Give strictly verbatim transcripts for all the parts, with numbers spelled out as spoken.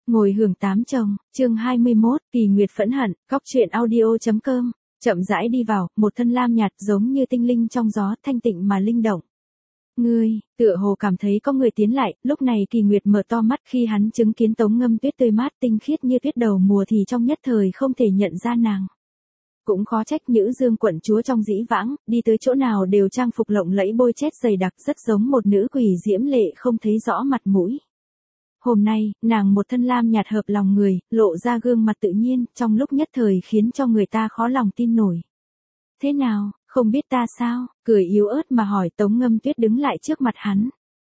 Ngồi hưởng tám chồng, chương hai mươi mốt, Kỳ Nguyệt phẫn hận, góc truyện audio.com, chậm rãi đi vào, một thân lam nhạt giống như tinh linh trong gió, thanh tịnh mà linh động. Ngươi, tựa hồ cảm thấy có người tiến lại, lúc này Kỳ Nguyệt mở to mắt khi hắn chứng kiến Tống Ngâm Tuyết tươi mát tinh khiết như tuyết đầu mùa thì trong nhất thời không thể nhận ra nàng. Cũng khó trách Nhữ Dương quận chúa trong dĩ vãng, đi tới chỗ nào đều trang phục lộng lẫy bôi chét dày đặc rất giống một nữ quỷ diễm lệ không thấy rõ mặt mũi. Hôm nay, nàng một thân lam nhạt hợp lòng người, lộ ra gương mặt tự nhiên, trong lúc nhất thời khiến cho người ta khó lòng tin nổi. Thế nào, không biết ta sao? Cười yếu ớt mà hỏi. Tống Ngâm Tuyết đứng lại trước mặt hắn.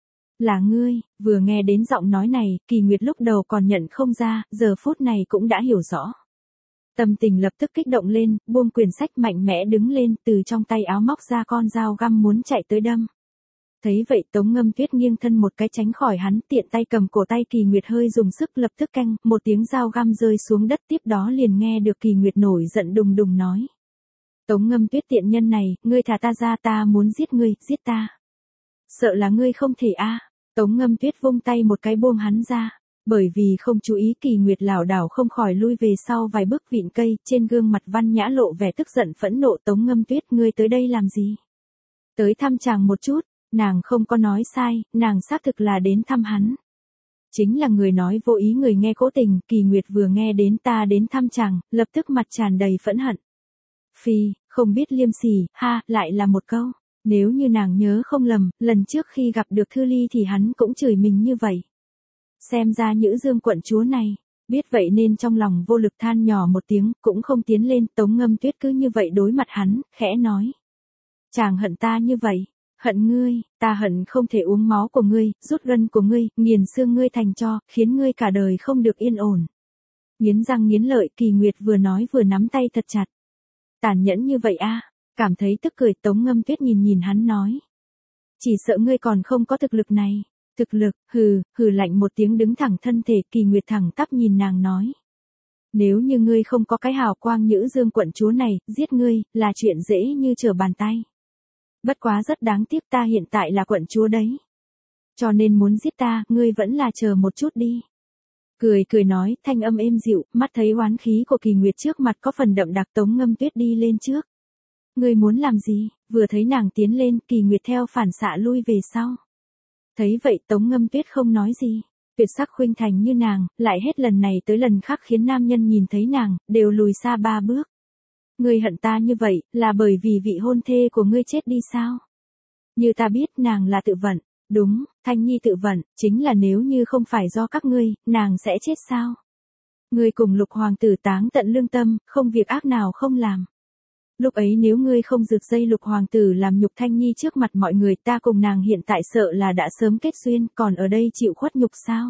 Là ngươi? Vừa nghe đến giọng nói này, Kỳ Nguyệt lúc đầu còn nhận không ra, giờ phút này cũng đã hiểu rõ. Tâm tình lập tức kích động lên, buông quyển sách mạnh mẽ đứng lên, từ trong tay áo móc ra con dao găm muốn chạy tới đâm. Thấy vậy Tống Ngâm Tuyết nghiêng thân một cái tránh khỏi hắn, tiện tay cầm cổ tay Kỳ Nguyệt hơi dùng sức lập tức canh, một tiếng dao găm rơi xuống đất, tiếp đó liền nghe được Kỳ Nguyệt nổi giận đùng đùng nói. Tống Ngâm Tuyết tiện nhân này, ngươi thả ta ra, ta muốn giết ngươi, giết ta. Sợ là ngươi không thể a. Tống Ngâm Tuyết vung tay một cái buông hắn ra. Bởi vì không chú ý Kỳ Nguyệt lảo đảo không khỏi lui về sau vài bước vịn cây, trên gương mặt Văn Nhã lộ vẻ tức giận phẫn nộ. Tống Ngâm Tuyết, ngươi tới đây làm gì? Tới thăm chàng một chút. Nàng không có nói sai, nàng xác thực là đến thăm hắn. Chính là người nói vô ý người nghe cố tình. Kỳ Nguyệt vừa nghe đến ta đến thăm chàng, lập tức mặt tràn đầy phẫn hận. Phi, không biết liêm sỉ, ha, lại là một câu. Nếu như nàng nhớ không lầm, lần trước khi gặp được Thư Ly thì hắn cũng chửi mình như vậy. Xem ra Nhữ Dương quận chúa này, biết vậy nên trong lòng vô lực than nhỏ một tiếng, cũng không tiến lên. Tống Ngâm Tuyết cứ như vậy đối mặt hắn, khẽ nói. Chàng hận ta như vậy, hận ngươi, ta hận không thể uống máu của ngươi, rút gân của ngươi, nghiền xương ngươi thành tro, khiến ngươi cả đời không được yên ổn. Nghiến răng nghiến lợi, Kỳ Nguyệt vừa nói vừa nắm tay thật chặt. Tàn nhẫn như vậy a? Cảm thấy tức cười. Tống Ngâm Tuyết nhìn nhìn hắn nói. Chỉ sợ ngươi còn không có thực lực này. Thực lực, hừ, hừ lạnh một tiếng đứng thẳng thân thể. Kỳ Nguyệt thẳng tắp nhìn nàng nói. Nếu như ngươi không có cái hào quang Nhữ Dương quận chúa này, giết ngươi, là chuyện dễ như trở bàn tay. Bất quá rất đáng tiếc, ta hiện tại là quận chúa đấy. Cho nên muốn giết ta, ngươi vẫn là chờ một chút đi. Cười cười nói, thanh âm êm dịu, mắt thấy oán khí của Kỳ Nguyệt trước mặt có phần đậm đặc. Tống Ngâm Tuyết đi lên trước. Ngươi muốn làm gì? Vừa thấy nàng tiến lên, Kỳ Nguyệt theo phản xạ lui về sau. Thấy vậy Tống Ngâm Tuyết không nói gì. Tuyệt sắc khuynh thành như nàng, lại hết lần này tới lần khác khiến nam nhân nhìn thấy nàng, đều lùi xa ba bước. Ngươi hận ta như vậy, là bởi vì vị hôn thê của ngươi chết đi sao? Như ta biết nàng là tự vận. Đúng, Thanh Nhi tự vận, chính là nếu như không phải do các ngươi, nàng sẽ chết sao? Ngươi cùng Lục hoàng tử táng tận lương tâm, không việc ác nào không làm. Lúc ấy nếu ngươi không rực dây Lục hoàng tử làm nhục Thanh Nhi trước mặt mọi người, ta cùng nàng hiện tại sợ là đã sớm kết duyên, còn ở đây chịu khuất nhục sao?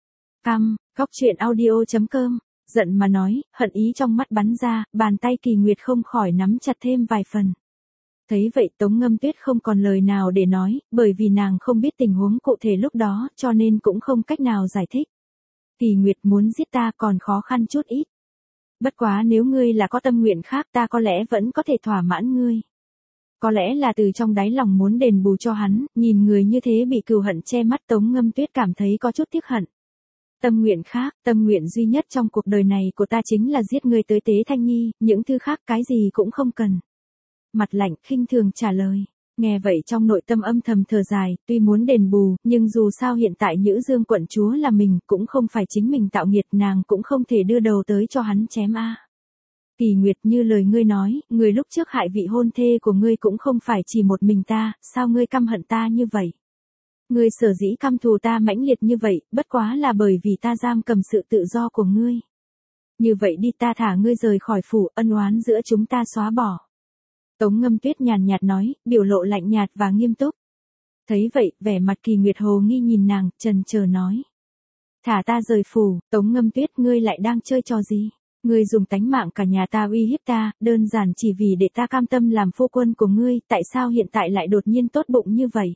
Căm, góc truyện audio.com, giận mà nói, hận ý trong mắt bắn ra, bàn tay Kỳ Nguyệt không khỏi nắm chặt thêm vài phần. Thấy vậy Tống Ngâm Tuyết không còn lời nào để nói, bởi vì nàng không biết tình huống cụ thể lúc đó, cho nên cũng không cách nào giải thích. Kỳ Nguyệt muốn giết ta còn khó khăn chút ít. Bất quá nếu ngươi là có tâm nguyện khác, ta có lẽ vẫn có thể thỏa mãn ngươi. Có lẽ là từ trong đáy lòng muốn đền bù cho hắn, nhìn người như thế bị cừu hận che mắt, Tống Ngâm Tuyết cảm thấy có chút tiếc hận. Tâm nguyện khác, tâm nguyện duy nhất trong cuộc đời này của ta chính là giết ngươi tới tế Thanh Nhi, những thứ khác cái gì cũng không cần. Mặt lạnh, khinh thường trả lời. Nghe vậy trong nội tâm âm thầm thở dài, tuy muốn đền bù, nhưng dù sao hiện tại Nhữ Dương quận chúa là mình, cũng không phải chính mình tạo nghiệt, nàng cũng không thể đưa đầu tới cho hắn chém a. Kỳ Nguyệt, như lời ngươi nói, người lúc trước hại vị hôn thê của ngươi cũng không phải chỉ một mình ta, sao ngươi căm hận ta như vậy? Ngươi sở dĩ căm thù ta mãnh liệt như vậy, bất quá là bởi vì ta giam cầm sự tự do của ngươi. Như vậy đi, ta thả ngươi rời khỏi phủ, ân oán giữa chúng ta xóa bỏ. Tống Ngâm Tuyết nhàn nhạt nói, biểu lộ lạnh nhạt và nghiêm túc. Thấy vậy, vẻ mặt Kỳ Nguyệt hồ nghi nhìn nàng, chần chờ nói. Thả ta rời phủ. Tống Ngâm Tuyết, ngươi lại đang chơi trò gì? Ngươi dùng tánh mạng cả nhà ta uy hiếp ta, đơn giản chỉ vì để ta cam tâm làm phu quân của ngươi, tại sao hiện tại lại đột nhiên tốt bụng như vậy?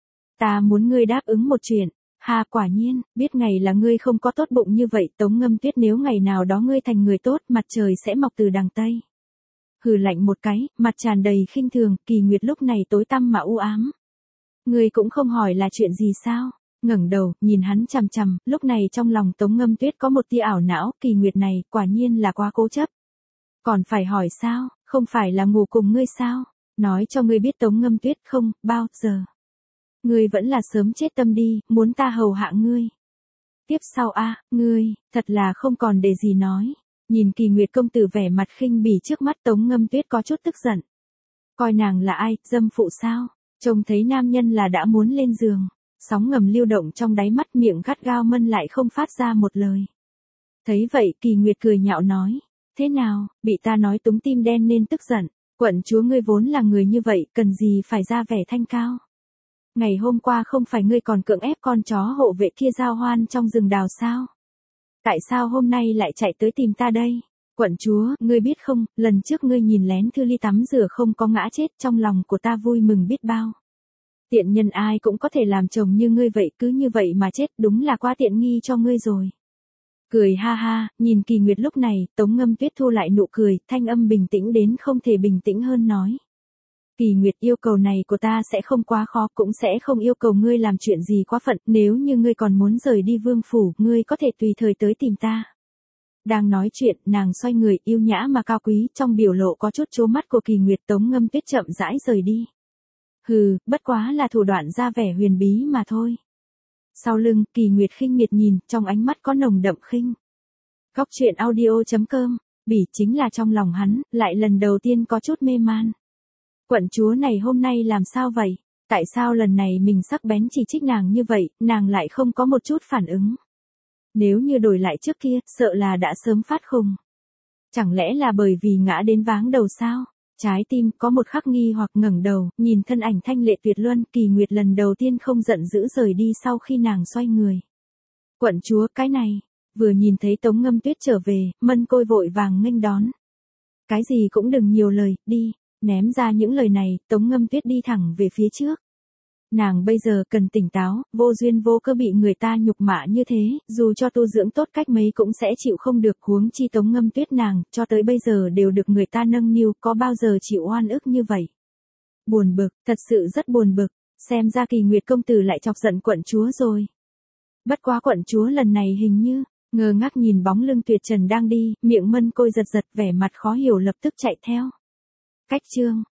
Ta muốn ngươi đáp ứng một chuyện. Ha, quả nhiên, biết ngày là ngươi không có tốt bụng như vậy. Tống Ngâm Tuyết, nếu ngày nào đó ngươi thành người tốt, mặt trời sẽ mọc từ đằng Tây. Hừ lạnh một cái, mặt tràn đầy khinh thường. Kỳ Nguyệt lúc này tối tăm mà u ám. Ngươi cũng không hỏi là chuyện gì sao? ngẩng đầu, nhìn hắn chằm chằm, lúc này trong lòng Tống Ngâm Tuyết có một tia ảo não, Kỳ Nguyệt này, quả nhiên là quá cố chấp. Còn phải hỏi sao, không phải là ngủ cùng ngươi sao? Nói cho ngươi biết Tống Ngâm Tuyết không, bao giờ. Ngươi vẫn là sớm chết tâm đi, muốn ta hầu hạ ngươi. Tiếp sau a, ngươi, thật là không còn để gì nói. Nhìn Kỳ Nguyệt công tử vẻ mặt khinh bỉ trước mắt Tống Ngâm Tuyết có chút tức giận. Coi nàng là ai, dâm phụ sao? Trông thấy nam nhân là đã muốn lên giường. Sóng ngầm lưu động trong đáy mắt, miệng gắt gao mân lại không phát ra một lời. Thấy vậy Kỳ Nguyệt cười nhạo nói. Thế nào, bị ta nói túng tim đen nên tức giận. Quận chúa ngươi vốn là người như vậy, cần gì phải ra vẻ thanh cao. Ngày hôm qua không phải ngươi còn cưỡng ép con chó hộ vệ kia giao hoan trong rừng đào sao? Tại sao hôm nay lại chạy tới tìm ta đây? Quận chúa, ngươi biết không, lần trước ngươi nhìn lén Thư Ly tắm rửa không có ngã chết, trong lòng của ta vui mừng biết bao. Tiện nhân ai cũng có thể làm chồng như ngươi vậy, cứ như vậy mà chết, đúng là quá tiện nghi cho ngươi rồi. Cười ha ha, nhìn Kỳ Nguyệt lúc này, Tống Ngâm Tuyết thu lại nụ cười, thanh âm bình tĩnh đến không thể bình tĩnh hơn nói. Kỳ Nguyệt, yêu cầu này của ta sẽ không quá khó, cũng sẽ không yêu cầu ngươi làm chuyện gì quá phận, nếu như ngươi còn muốn rời đi vương phủ, ngươi có thể tùy thời tới tìm ta. Đang nói chuyện, nàng xoay người, yêu nhã mà cao quý, trong biểu lộ có chút trố mắt của Kỳ Nguyệt. Tống Ngâm Tuyết chậm rãi rời đi. Hừ, bất quá là thủ đoạn ra vẻ huyền bí mà thôi. Sau lưng, Kỳ Nguyệt khinh miệt nhìn, trong ánh mắt có nồng đậm khinh. Góc truyện audio chấm com, bỉ chính là trong lòng hắn, lại lần đầu tiên có chút mê man. Quận chúa này hôm nay làm sao vậy? Tại sao lần này mình sắc bén chỉ trích nàng như vậy, nàng lại không có một chút phản ứng? Nếu như đổi lại trước kia, sợ là đã sớm phát khùng. Chẳng lẽ là bởi vì ngã đến váng đầu sao? Trái tim có một khắc nghi hoặc ngẩng đầu, nhìn thân ảnh thanh lệ tuyệt luân, Kỳ Nguyệt lần đầu tiên không giận dữ rời đi sau khi nàng xoay người. Quận chúa, cái này, vừa nhìn thấy Tống Ngâm Tuyết trở về, Mân Côi vội vàng nghênh đón. Cái gì cũng đừng nhiều lời, đi, ném ra những lời này, Tống Ngâm Tuyết đi thẳng về phía trước. Nàng bây giờ cần tỉnh táo, vô duyên vô cớ bị người ta nhục mạ như thế, dù cho tu dưỡng tốt cách mấy cũng sẽ chịu không được, huống chi Tống Ngâm Tuyết nàng, cho tới bây giờ đều được người ta nâng niu, có bao giờ chịu oan ức như vậy. Buồn bực, thật sự rất buồn bực, xem ra Kỳ Nguyệt công tử lại chọc giận quận chúa rồi. Bất quá quận chúa lần này hình như, ngơ ngác nhìn bóng lưng tuyệt trần đang đi, miệng Mân Côi giật giật, vẻ mặt khó hiểu lập tức chạy theo. Cách chương